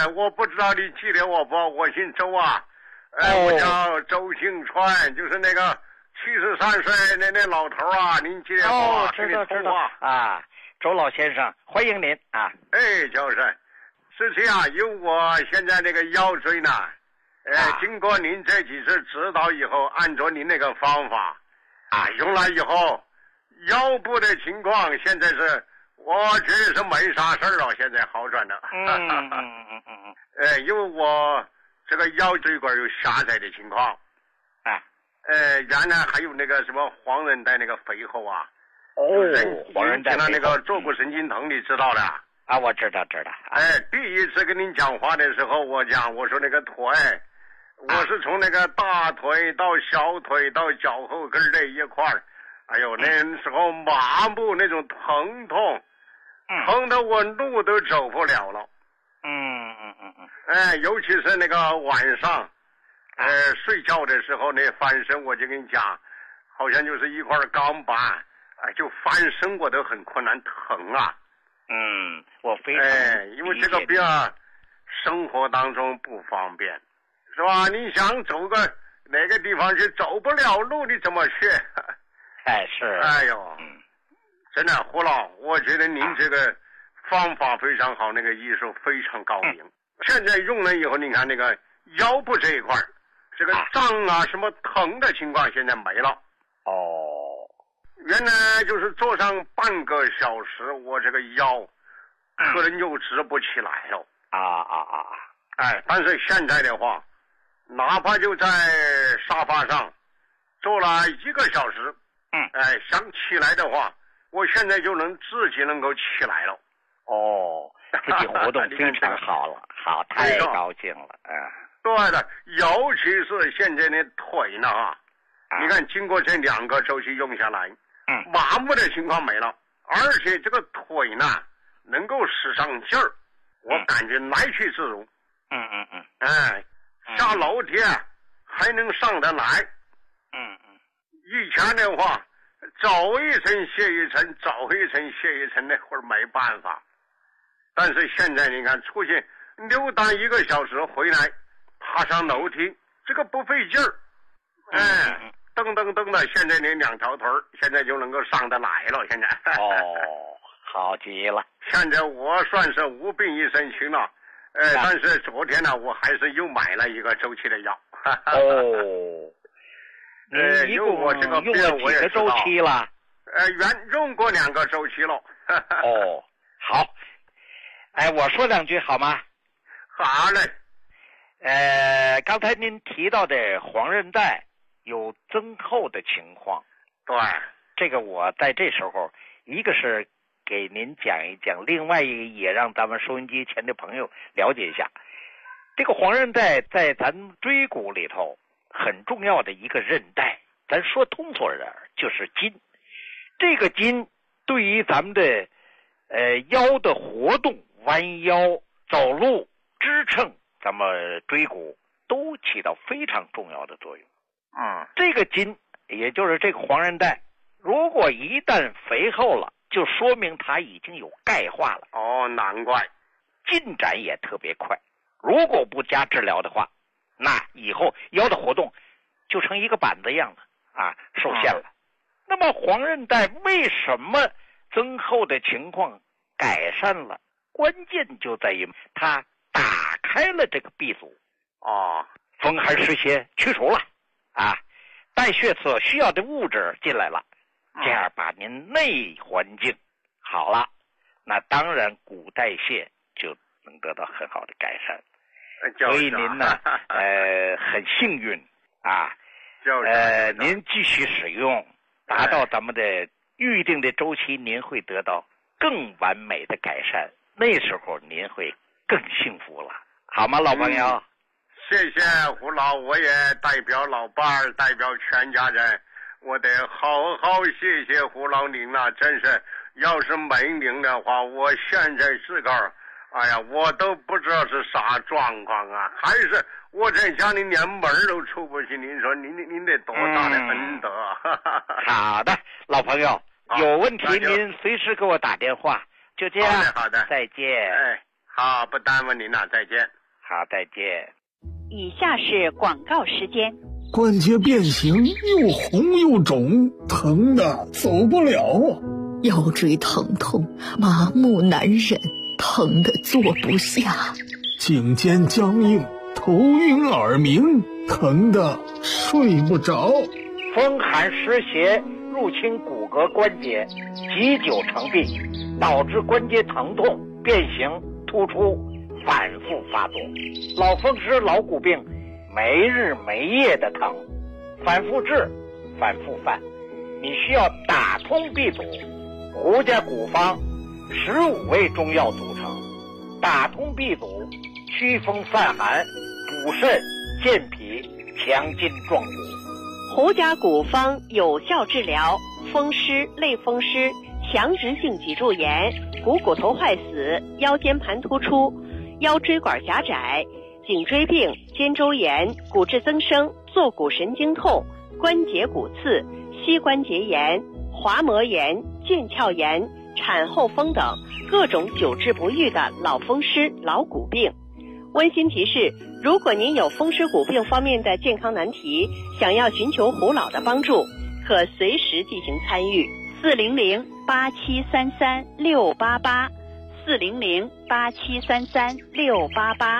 我不知道你记得我不？我姓周啊。我叫周庆川，就是那个73岁那老头啊，您记得不？ 知道啊，周老先生，欢迎您啊。 是这样，因为我现在那个腰椎呢，经过您这几次指导以后，按照您那个方法用了以后，腰部的情况现在是我觉得是没啥事了，现在好转了。因为我这个腰椎管有狭窄的情况，原来还有那个什么黄韧带那个肥厚啊， 黄韧带那个坐骨神经疼，你知道的啊？我知道。 第一次跟您讲话的时候，我说那个腿，我是从那个大腿到小腿到脚后跟这一块儿，哎呦，那时候麻木那种疼痛，疼得我路都走不了了。尤其是那个晚上，睡觉的时候那翻身，我就跟你讲，好像就是一块钢板，就翻身我都很困难，疼啊。 我非常因为这个病生活当中不方便，是吧？你想走个哪个地方去，走不了路，你怎么去？ 是。 哎呦，真的，胡老，我觉得您这个方法非常好，那个医术非常高明。现在用了以后，你看那个腰部这一块，这个胀什么疼的情况现在没了。原来就是坐上半个小时，我这个腰可能就直不起来了。但是现在的话，哪怕就在沙发上坐了1个小时，想起来的话，我现在就能自己能够起来了。 自己活动非常好了，好，太高兴了。 对的，尤其是现在的腿呢你看经过这2个周期用下来，麻木的情况没了，而且这个腿呢能够使上劲儿，我感觉来去自如。下楼梯还能上得来。以前的话，走一层歇一层，走一层歇一层，那会儿没办法。但是现在你看，出去溜达1个小时回来，爬上楼梯，这个不费劲儿。蹬的，现在那2条腿现在就能够上得来了。现在好极了。 现在我算是无病一身轻了。但是昨天呢，我还是又买了1个周期的药。 一共我这个病我也知道。用了几个周期了？ 用过2个周期了。 好。我说2句好吗？ 好嘞。 刚才您提到的黄韧带有增厚的情况。 对。 这个我在这时候，一个是给您讲一讲，另外一个也让咱们收音机前的朋友了解一下。这个黄韧带在咱椎骨里头很重要的一个韧带，咱说通俗点， 就是筋。这个筋对于咱们的腰的活动、弯腰、走路、支撑咱们椎骨都起到非常重要的作用。这个筋也就是这个黄韧带，如果一旦肥厚了，就说明它已经有钙化了。 难怪进展也特别快。如果不加治疗的话，那以后腰的活动就成一个板子一样了受限了。那么黄韧带为什么增厚的情况改善了？关键就在于它打开了这个闭阻，风寒湿邪去除了代谢所需要的物质进来了，这样把您内环境好了，那当然骨代谢就能得到很好的改善。所以您呢很幸运您继续使用，达到咱们的预定的周期，您会得到更完美的改善，那时候您会更幸福了，好吗，老朋友？ 谢谢胡老，我也代表老伴儿，代表全家人，我得好好谢谢胡老您了，真是，要是没您的话，我现在自个儿我都不知道是啥状况还是我在家里连门都出不去。您说您得多大的恩德好的，老朋友，有问题您随时给我打电话。就这样， 好的， 再见。 好，不耽误您了，再见。 好，再见。 以下是广告时间。 关节变形，又红又肿，疼的走不了腰椎疼痛，麻木难忍，疼的坐不下。 颈肩僵硬，头晕耳鸣，疼的睡不着。 风寒湿邪入侵骨骼关节，积久成病，导致关节疼痛、变形、突出，反复发作。老风湿、老骨病，没日没夜的疼，反复治，反复犯。你需要打通闭阻，胡家古方15味中药组成，打通闭阻，祛风散寒，补肾健脾，强筋壮骨。 胡家古方有效治疗风湿、类风湿、强直性脊柱炎、股头坏死、腰间盘突出、腰椎管狭窄、颈椎病、肩周炎、骨质增生、坐骨神经痛、关节骨刺、膝关节炎、滑膜炎、腱鞘炎、产后风等各种久治不愈的老风湿、老骨病。温馨提示，如果您有风湿骨病方面的健康难题，想要寻求胡老的帮助，可随时进行参与。400-8733-688 400-8733-688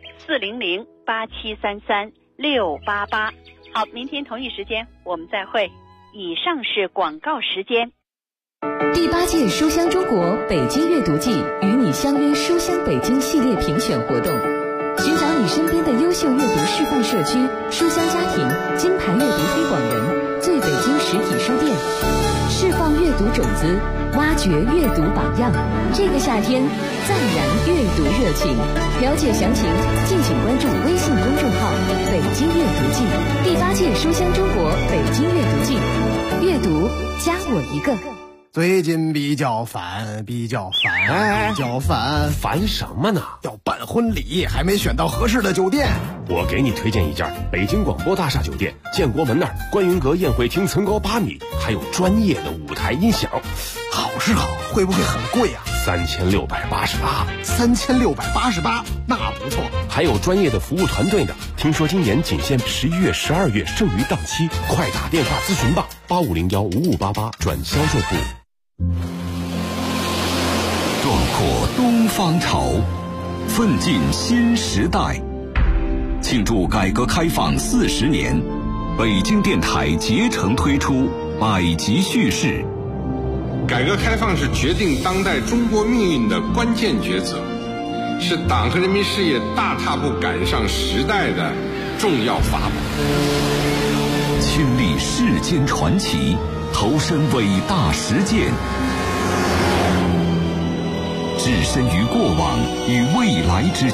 400-8733-688。好，明天同一时间我们再会。以上是广告时间。 第8届书香中国北京阅读季与你相约书香北京系列评选活动，寻找你身边的优秀阅读示范社区、书香家庭、金牌阅读推广人、最北京实体书店，释放阅读种子，挖掘阅读榜样。这个夏天再燃阅读热情。了解详情，敬请关注微信公众号“北京阅读季”。第8届书香中国北京阅读季，阅读加我一个。 最近比较烦， 烦什么呢？ 要办婚礼，还没选到合适的酒店。 我给你推荐一家北京广播大厦酒店，建国门那儿观云阁宴会厅层高8米，还有专业的舞台音响。 好是好，会不会很贵啊 ？3688。 3688，那不错。 还有专业的服务团队呢。听说今年仅限11月、12月剩余档期，快打电话咨询吧，85015588转销售部。 壮阔东方潮，奋进新时代。庆祝改革开放40年，北京电台竭诚推出百集叙事。 改革开放是决定当代中国命运的关键抉择，是党和人民事业大踏步赶上时代的重要法宝。 亲历世间传奇，投身伟大实践，置身于过往与未来之间。